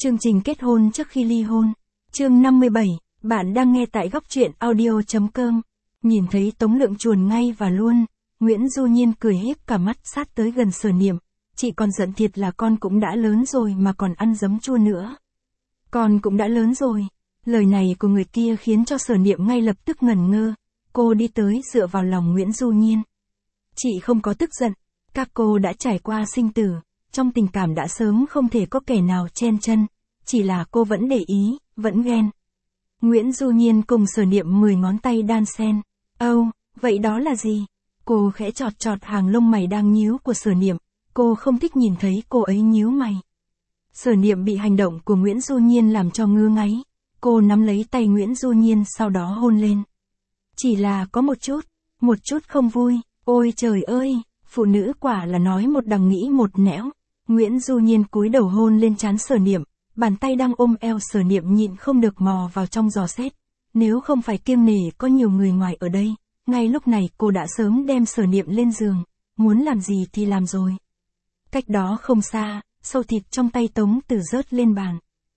Chương trình kết hôn trước khi ly hôn. Chương 57, bạn đang nghe tại góc truyện audio.com. Nhìn thấy Tống Lượng chuồn ngay và luôn, Nguyễn Du Nhiên cười híp cả mắt sát tới gần Sở Niệm. Chị còn giận thiệt là con cũng đã lớn rồi mà còn ăn giấm chua nữa. Con cũng đã lớn rồi. Lời này của người kia khiến cho Sở Niệm ngay lập tức ngẩn ngơ. Cô đi tới dựa vào lòng Nguyễn Du Nhiên. Chị không có tức giận. Các cô đã trải qua sinh tử. Trong tình cảm đã sớm không thể có kẻ nào chen chân. Chỉ là cô vẫn để ý, vẫn ghen. Nguyễn Du Nhiên cùng Sở Niệm 10 ngón tay đan xen. Âu, vậy đó là gì? Cô khẽ chọt chọt hàng lông mày đang nhíu của Sở Niệm. Cô không thích nhìn thấy cô ấy nhíu mày. Sở Niệm bị hành động của Nguyễn Du Nhiên làm cho ngứa ngáy. Cô nắm lấy tay Nguyễn Du Nhiên sau đó hôn lên. Chỉ là có một chút không vui. Ôi trời ơi, phụ nữ quả là nói một đằng nghĩ một nẻo. Nguyễn Du Nhiên cúi đầu hôn lên trán Sở Niệm. Bàn tay đang ôm eo Sở Niệm nhịn không được mò vào trong giò xét. Nếu không phải kiêng nể có nhiều người ngoài ở đây, ngay lúc này cô đã sớm đem Sở Niệm lên giường, muốn làm gì thì làm rồi. Cách đó không xa, sâu thịt trong tay Tống Tử rớt lên bàn.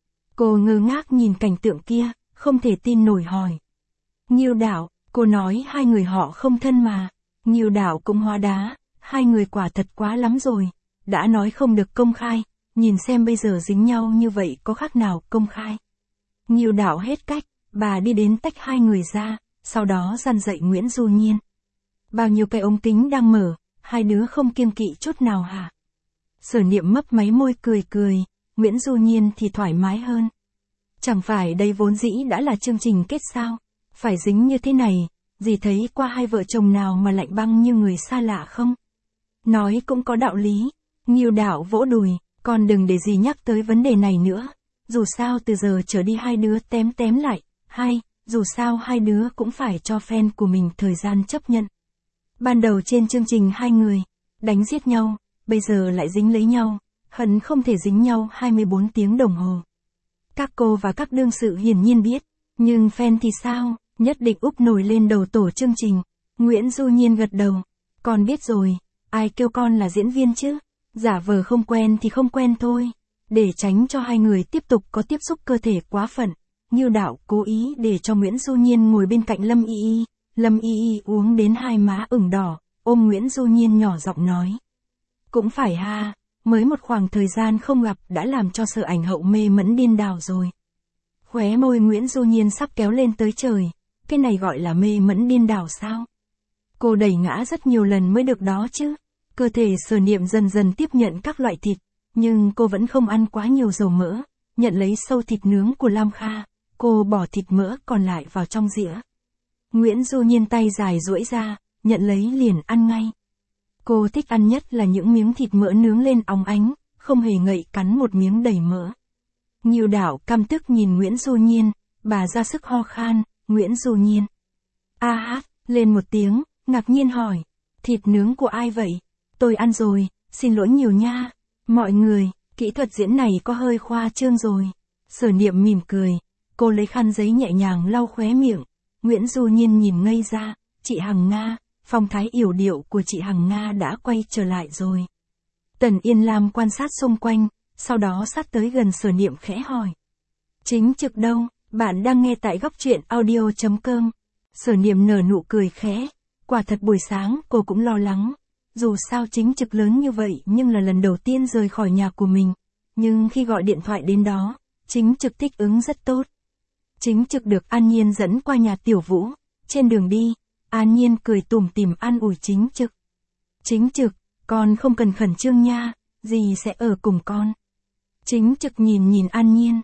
Cô ngơ ngác nhìn cảnh tượng kia, không thể tin nổi hỏi. Ngưu Đạo, cô nói hai người họ không thân mà. Ngưu Đạo cũng hóa đá, hai người quả thật quá lắm rồi. Đã nói không được công khai. Nhìn xem bây giờ dính nhau như vậy có khác nào công khai. Ngưu Đạo hết cách, bà đi đến tách hai người ra, sau đó dằn dạy Nguyễn Du Nhiên. Bao nhiêu cái ống kính đang mở, hai đứa không kiêng kỵ chút nào hả? Sở Niệm mấp máy môi cười, Nguyễn Du Nhiên thì thoải mái hơn. Chẳng phải đây vốn dĩ đã là chương trình kết sao? Phải dính như thế này, dì thấy qua hai vợ chồng nào mà lạnh băng như người xa lạ không? Nói cũng có đạo lý. Ngưu Đạo vỗ đùi. Con đừng để gì nhắc tới vấn đề này nữa. Dù sao từ giờ trở đi hai đứa tém lại. Dù sao hai đứa cũng phải cho fan của mình thời gian chấp nhận. Ban đầu trên chương trình hai người đánh giết nhau, bây giờ lại dính lấy nhau, hận không thể dính nhau 24 tiếng đồng hồ. Các cô và các đương sự hiển nhiên biết, nhưng fan thì sao, nhất định úp nổi lên đầu tổ chương trình. Nguyễn Du Nhiên gật đầu. Con biết rồi, ai kêu con là diễn viên chứ? Giả vờ không quen thì không quen thôi. Để tránh cho hai người tiếp tục có tiếp xúc cơ thể quá phận, Ngưu Đạo cố ý để cho Nguyễn Du Nhiên ngồi bên cạnh Lâm Y Y. Lâm Y Y uống đến hai má ửng đỏ, ôm Nguyễn Du Nhiên nhỏ giọng nói. Cũng phải ha, mới một khoảng thời gian không gặp đã làm cho Sở Ảnh Hậu mê mẫn điên đảo rồi. Khóe môi Nguyễn Du Nhiên sắp kéo lên tới trời. Cái này gọi là mê mẫn điên đảo sao? Cô đẩy ngã rất nhiều lần mới được đó chứ. Cơ thể Sở Niệm dần dần tiếp nhận các loại thịt, nhưng cô vẫn không ăn quá nhiều dầu mỡ, nhận lấy sâu thịt nướng của Lam Kha, cô bỏ thịt mỡ còn lại vào trong dĩa. Nguyễn Du Nhiên tay dài duỗi ra, nhận lấy liền ăn ngay. Cô thích ăn nhất là những miếng thịt mỡ nướng lên óng ánh, không hề ngậy cắn một miếng đầy mỡ. Ngưu Đạo căm tức nhìn Nguyễn Du Nhiên, bà ra sức ho khan, Nguyễn Du Nhiên. A hát, lên một tiếng, ngạc nhiên hỏi, thịt nướng của ai vậy? Tôi ăn rồi, xin lỗi nhiều nha. Mọi người, kỹ thuật diễn này có hơi khoa trương rồi. Sở Niệm mỉm cười, cô lấy khăn giấy nhẹ nhàng lau khóe miệng. Nguyễn Du Nhiên nhìn ngây ra, chị Hằng Nga, phong thái yểu điệu của chị Hằng Nga đã quay trở lại rồi. Tần Yên Lam quan sát xung quanh, sau đó sát tới gần Sở Niệm khẽ hỏi. Chính trực đâu? Bạn đang nghe tại góc truyện audio.com. Sở Niệm nở nụ cười khẽ, quả thật buổi sáng cô cũng lo lắng. Dù sao Chính Trực lớn như vậy nhưng là lần đầu tiên rời khỏi nhà của mình. Nhưng khi gọi điện thoại đến đó, Chính Trực thích ứng rất tốt. Chính Trực được An Nhiên dẫn qua nhà Tiểu Vũ. Trên đường đi, An Nhiên cười tủm tỉm an ủi Chính Trực. Chính Trực, con không cần khẩn trương nha, dì sẽ ở cùng con. Chính Trực nhìn An Nhiên,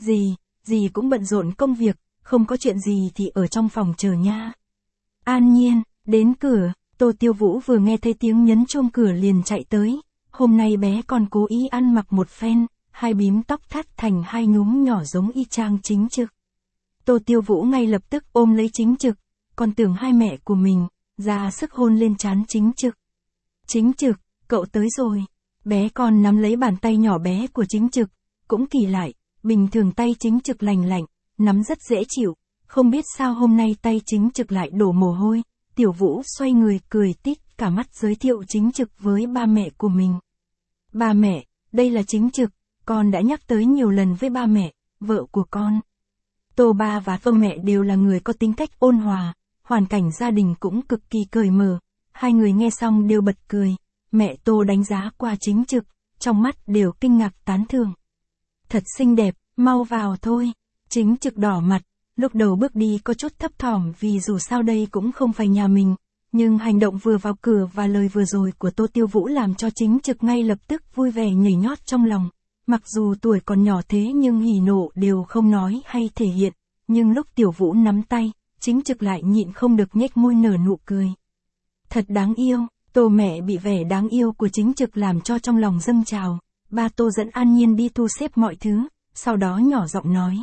dì cũng bận rộn công việc, không có chuyện gì thì ở trong phòng chờ nha. An Nhiên, đến cửa. Tô Tiêu Vũ vừa nghe thấy tiếng nhấn chuông cửa liền chạy tới. Hôm nay bé còn cố ý ăn mặc một phen, hai bím tóc thắt thành hai nhúm nhỏ giống y chang Chính Trực. Tô Tiêu Vũ ngay lập tức ôm lấy Chính Trực, còn tưởng hai mẹ của mình, ra sức hôn lên trán Chính Trực. Chính Trực, cậu tới rồi. Bé con nắm lấy bàn tay nhỏ bé của Chính Trực, cũng kỳ lại, bình thường tay Chính Trực lành lạnh, nắm rất dễ chịu, không biết sao hôm nay tay Chính Trực lại đổ mồ hôi. Tiểu Vũ xoay người cười tít cả mắt giới thiệu Chính Trực với ba mẹ của mình. Ba mẹ, đây là Chính Trực, con đã nhắc tới nhiều lần với ba mẹ, vợ của con. Tô ba và Tô mẹ đều là người có tính cách ôn hòa, hoàn cảnh gia đình cũng cực kỳ cởi mở. Hai người nghe xong đều bật cười. Mẹ Tô đánh giá qua Chính Trực, trong mắt đều kinh ngạc tán thưởng. Thật xinh đẹp, mau vào thôi. Chính Trực đỏ mặt, lúc đầu bước đi có chút thấp thỏm vì dù sao đây cũng không phải nhà mình. Nhưng hành động vừa vào cửa và lời vừa rồi của Tô Tiêu Vũ làm cho Chính Trực ngay lập tức vui vẻ nhảy nhót trong lòng. Mặc dù tuổi còn nhỏ thế nhưng hỉ nộ đều không nói hay thể hiện. Nhưng lúc Tiểu Vũ nắm tay, Chính Trực lại nhịn không được nhếch môi nở nụ cười. Thật đáng yêu, Tô mẹ bị vẻ đáng yêu của Chính Trực làm cho trong lòng dâng trào. Ba Tô dẫn An Nhiên đi thu xếp mọi thứ, sau đó nhỏ giọng nói.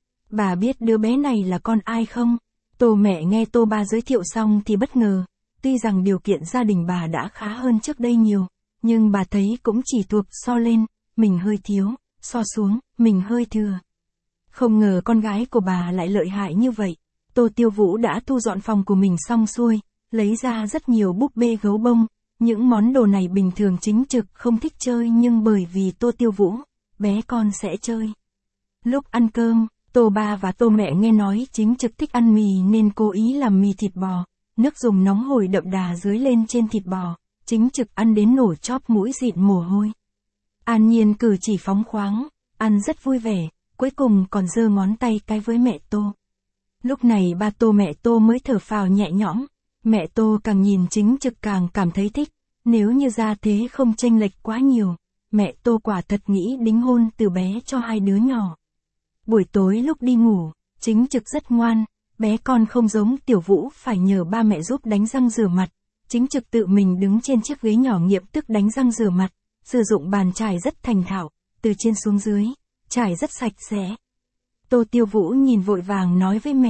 Bà biết đứa bé này là con ai không? Tô mẹ nghe Tô ba giới thiệu xong thì bất ngờ. Tuy rằng điều kiện gia đình bà đã khá hơn trước đây nhiều, nhưng bà thấy cũng chỉ thuộc so lên, mình hơi thiếu, so xuống, mình hơi thừa. Không ngờ con gái của bà lại lợi hại như vậy. Tô Tiêu Vũ đã thu dọn phòng của mình xong xuôi, lấy ra rất nhiều búp bê gấu bông. Những món đồ này bình thường Chính Trực không thích chơi nhưng bởi vì Tô Tiêu Vũ, bé con sẽ chơi. Lúc ăn cơm, Tô ba và Tô mẹ nghe nói Chính Trực thích ăn mì nên cố ý làm mì thịt bò. Nước dùng nóng hổi đậm đà dưới lên trên thịt bò, Chính Trực ăn đến nổi chóp mũi dịn mồ hôi. An Nhiên cử chỉ phóng khoáng, ăn rất vui vẻ, cuối cùng còn giơ ngón tay cái với mẹ Tô. Lúc này ba Tô mẹ Tô mới thở phào nhẹ nhõm, mẹ Tô càng nhìn Chính Trực càng cảm thấy thích, nếu như gia thế không chênh lệch quá nhiều, mẹ Tô quả thật nghĩ đính hôn từ bé cho hai đứa nhỏ. Buổi tối lúc đi ngủ, Chính Trực rất ngoan. Bé con không giống Tiểu Vũ phải nhờ ba mẹ giúp đánh răng rửa mặt. Chính Trực tự mình đứng trên chiếc ghế nhỏ nghiệm tức đánh răng rửa mặt, sử dụng bàn chải rất thành thạo, từ trên xuống dưới, chải rất sạch sẽ. Tô Tiêu Vũ nhìn vội vàng nói với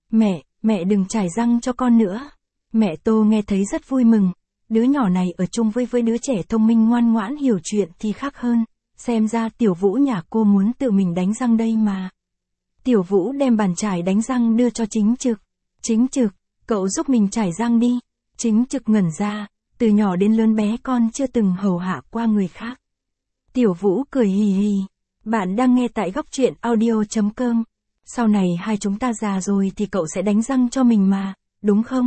mẹ đừng chải răng cho con nữa. Mẹ Tô nghe thấy rất vui mừng, đứa nhỏ này ở chung với đứa trẻ thông minh ngoan ngoãn hiểu chuyện thì khác hơn, xem ra Tiểu Vũ nhà cô muốn tự mình đánh răng đây mà. Tiểu Vũ đem bàn chải đánh răng đưa cho Chính Trực. Chính Trực, cậu giúp mình chải răng đi. Chính Trực ngẩn ra, từ nhỏ đến lớn bé con chưa từng hầu hạ qua người khác. Tiểu Vũ cười hì hì. Bạn đang nghe tại góc truyện audio.com. Sau này hai chúng ta già rồi thì cậu sẽ đánh răng cho mình mà, đúng không?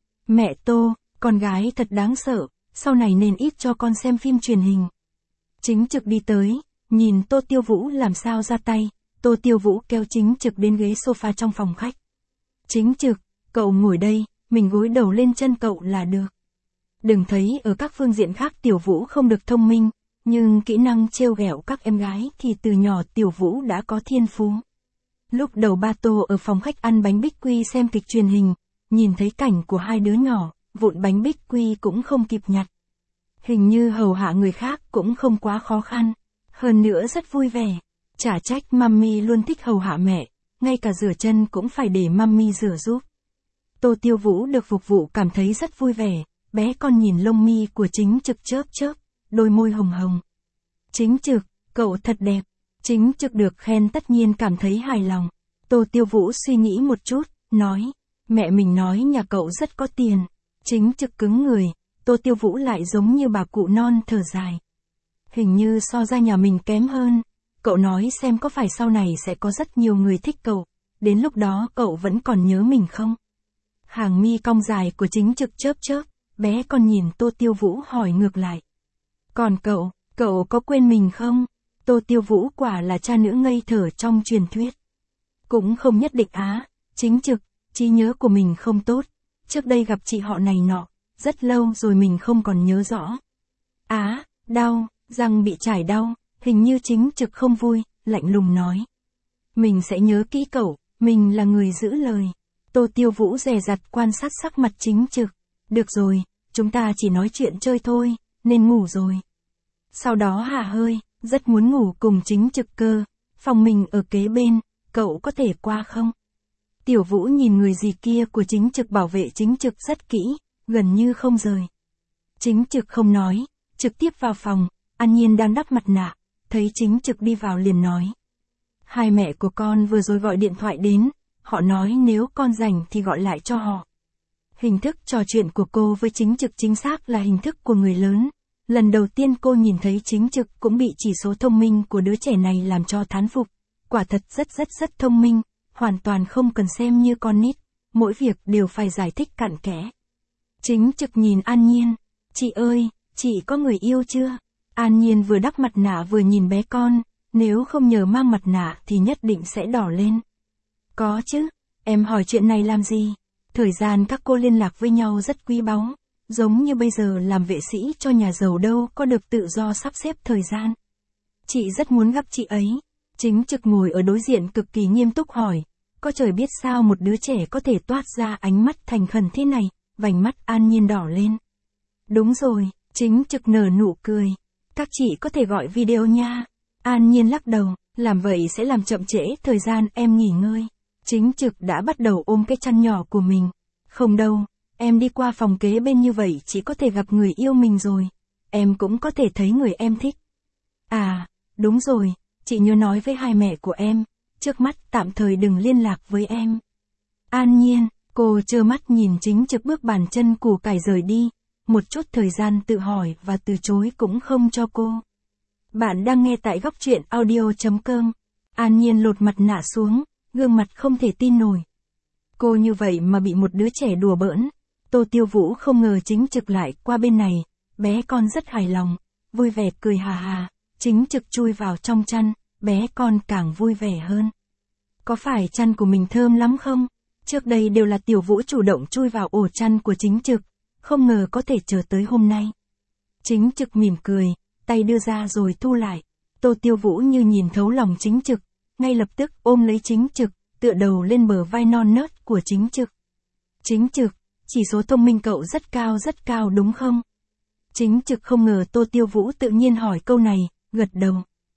Mẹ Tô, con gái thật đáng sợ, sau này nên ít cho con xem phim truyền hình. Chính Trực đi tới, nhìn Tô Tiêu Vũ làm sao ra tay. Tô Tiêu Vũ kéo Chính Trực đến ghế sofa trong phòng khách. Chính Trực, cậu ngồi đây, mình gối đầu lên chân cậu là được. Đừng thấy ở các phương diện khác Tiểu Vũ không được thông minh, nhưng kỹ năng trêu ghẹo các em gái thì từ nhỏ Tiểu Vũ đã có thiên phú. Lúc đầu ba Tô ở phòng khách ăn bánh bích quy xem kịch truyền hình, nhìn thấy cảnh của hai đứa nhỏ, vụn bánh bích quy cũng không kịp nhặt. Hình như hầu hạ người khác cũng không quá khó khăn, hơn nữa rất vui vẻ. Chả trách mummy luôn thích hầu hạ mẹ, ngay cả rửa chân cũng phải để mummy rửa giúp. Tô Tiêu Vũ được phục vụ cảm thấy rất vui vẻ, bé con nhìn lông mi của Chính Trực chớp chớp, đôi môi hồng hồng. Chính Trực, cậu thật đẹp. Chính Trực được khen tất nhiên cảm thấy hài lòng. Tô Tiêu Vũ suy nghĩ một chút, nói, mẹ mình nói nhà cậu rất có tiền. Chính Trực cứng người, Tô Tiêu Vũ lại giống như bà cụ non thở dài. Hình như so ra nhà mình kém hơn. Cậu nói xem có phải sau này sẽ có rất nhiều người thích cậu, đến lúc đó cậu vẫn còn nhớ mình không? Hàng mi cong dài của Chính Trực chớp chớp, bé con nhìn Tô Tiêu Vũ hỏi ngược lại. Còn cậu có quên mình không? Tô Tiêu Vũ quả là cha nữ ngây thở trong truyền thuyết. Cũng không nhất định á, Chính Trực, trí nhớ của mình không tốt, trước đây gặp chị họ này nọ, rất lâu rồi mình không còn nhớ rõ. Á, đau, răng bị chải đau. Hình như Chính Trực không vui, lạnh lùng nói. Mình sẽ nhớ kỹ cậu, mình là người giữ lời. Tô Tiêu Vũ dè dặt quan sát sắc mặt Chính Trực. Được rồi, chúng ta chỉ nói chuyện chơi thôi, nên ngủ rồi. Sau đó hả hơi, rất muốn ngủ cùng Chính Trực cơ. Phòng mình ở kế bên, cậu có thể qua không? Tiểu Vũ nhìn người gì kia của Chính Trực bảo vệ Chính Trực rất kỹ, gần như không rời. Chính Trực không nói, trực tiếp vào phòng, An Nhiên đang đắp mặt nạ. Thấy Chính Trực đi vào liền nói. Hai mẹ của con vừa rồi gọi điện thoại đến, họ nói nếu con rảnh thì gọi lại cho họ. Hình thức trò chuyện của cô với Chính Trực chính xác là hình thức của người lớn, Lần đầu tiên cô nhìn thấy Chính Trực cũng bị chỉ số thông minh của đứa trẻ này làm cho thán phục. Quả thật rất thông minh, hoàn toàn không cần xem như con nít, mỗi việc đều phải giải thích cặn kẽ. Chính Trực nhìn An Nhiên, chị ơi, chị có người yêu chưa? An Nhiên vừa đắp mặt nạ vừa nhìn bé con, nếu không nhờ mang mặt nạ thì nhất định sẽ đỏ lên. Có chứ, em hỏi chuyện này làm gì? Thời gian các cô liên lạc với nhau rất quý báu, giống như bây giờ làm vệ sĩ cho nhà giàu đâu có được tự do sắp xếp thời gian. Chị rất muốn gặp chị ấy. Chính Trực ngồi ở đối diện cực kỳ nghiêm túc hỏi, có trời biết sao một đứa trẻ có thể toát ra ánh mắt thành khẩn thế này, vành mắt An Nhiên đỏ lên. Đúng rồi, Chính Trực nở nụ cười. Các chị có thể gọi video nha. An Nhiên lắc đầu, làm vậy sẽ làm chậm trễ thời gian em nghỉ ngơi. Chính Trực đã bắt đầu ôm cái chăn nhỏ của mình. Không đâu, em đi qua phòng kế bên như vậy chỉ có thể gặp người yêu mình rồi. Em cũng có thể thấy người em thích. À, đúng rồi, chị nhớ nói với hai mẹ của em, trước mắt tạm thời đừng liên lạc với em. An Nhiên, cô trơ mắt nhìn Chính Trực bước bàn chân củ cải rời đi, một chút thời gian tự hỏi và từ chối cũng không cho cô. Bạn đang nghe tại góc truyện audio.com. An Nhiên lột mặt nạ xuống, gương mặt không thể tin nổi. Cô như vậy mà bị một đứa trẻ đùa bỡn. Tô Tiêu Vũ không ngờ Chính Trực lại qua bên này, bé con rất hài lòng, vui vẻ cười hà hà. Chính Trực chui vào trong chăn, bé con càng vui vẻ hơn. Có phải chăn của mình thơm lắm không? Trước đây đều là Tiểu Vũ chủ động chui vào ổ chăn của Chính Trực, không ngờ có thể chờ tới hôm nay. Chính Trực mỉm cười, tay đưa ra rồi thu lại. Tô Tiêu Vũ như nhìn thấu lòng Chính Trực, ngay lập tức ôm lấy Chính Trực, tựa đầu lên bờ vai non nớt của Chính Trực. Chính Trực, chỉ số thông minh cậu rất cao đúng không? Chính Trực không ngờ Tô Tiêu Vũ tự nhiên hỏi câu này, gật đầu.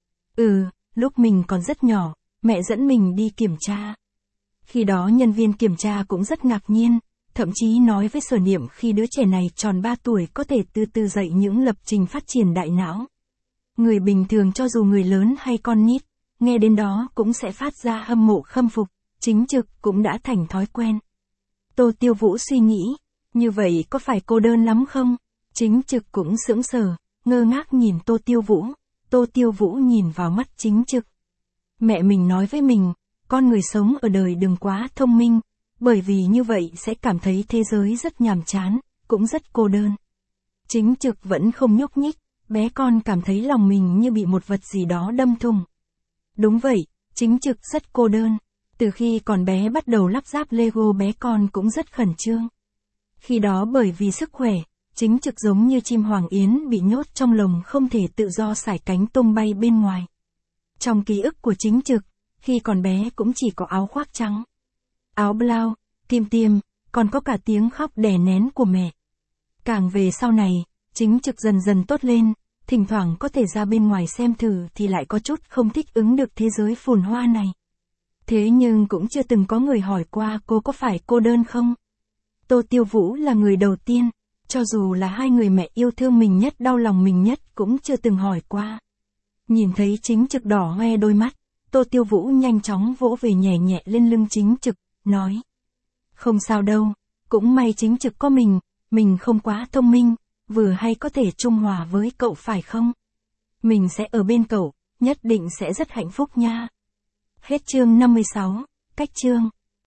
Lúc mình còn rất nhỏ, mẹ dẫn mình đi kiểm tra. Khi đó nhân viên kiểm tra cũng rất ngạc nhiên, thậm chí nói với Sở Niệm khi đứa trẻ này tròn 3 tuổi có thể từ từ dạy những lập trình phát triển đại não. Người bình thường cho dù người lớn hay con nít, nghe đến đó cũng sẽ phát ra hâm mộ khâm phục, Chính Trực cũng đã thành thói quen. Tô Tiêu Vũ suy nghĩ, như vậy có phải cô đơn lắm không? Chính Trực cũng sững sờ, ngơ ngác nhìn Tô Tiêu Vũ. Tô Tiêu Vũ nhìn vào mắt Chính Trực. Mẹ mình nói với mình, con người sống ở đời đừng quá thông minh, bởi vì như vậy sẽ cảm thấy thế giới rất nhàm chán, cũng rất cô đơn. Chính Trực vẫn không nhúc nhích, bé con cảm thấy lòng mình như bị một vật gì đó đâm thủng. Đúng vậy, Chính Trực rất cô đơn. Từ khi còn bé bắt đầu lắp ráp Lego bé con cũng rất khẩn trương. Khi đó bởi vì sức khỏe, Chính Trực giống như chim hoàng yến bị nhốt trong lồng không thể tự do sải cánh tung bay bên ngoài. Trong ký ức của Chính Trực, khi còn bé cũng chỉ có áo khoác trắng, áo blau, kim tiêm, còn có cả tiếng khóc đè nén của mẹ. Càng về sau này, Chính Trực dần dần tốt lên, thỉnh thoảng có thể ra bên ngoài xem thử thì lại có chút không thích ứng được thế giới phồn hoa này. Thế nhưng cũng chưa từng có người hỏi qua cô có phải cô đơn không? Tô Tiêu Vũ là người đầu tiên, cho dù là hai người mẹ yêu thương mình nhất đau lòng mình nhất cũng chưa từng hỏi qua. Nhìn thấy Chính Trực đỏ hoe đôi mắt, Tô Tiêu Vũ nhanh chóng vỗ về nhẹ nhẹ lên lưng Chính Trực, nói. Không sao đâu, cũng may Chính Trực có mình không quá thông minh, vừa hay có thể trung hòa với cậu phải không? Mình sẽ ở bên cậu, nhất định sẽ rất hạnh phúc nha. Hết chương 56, cách chương.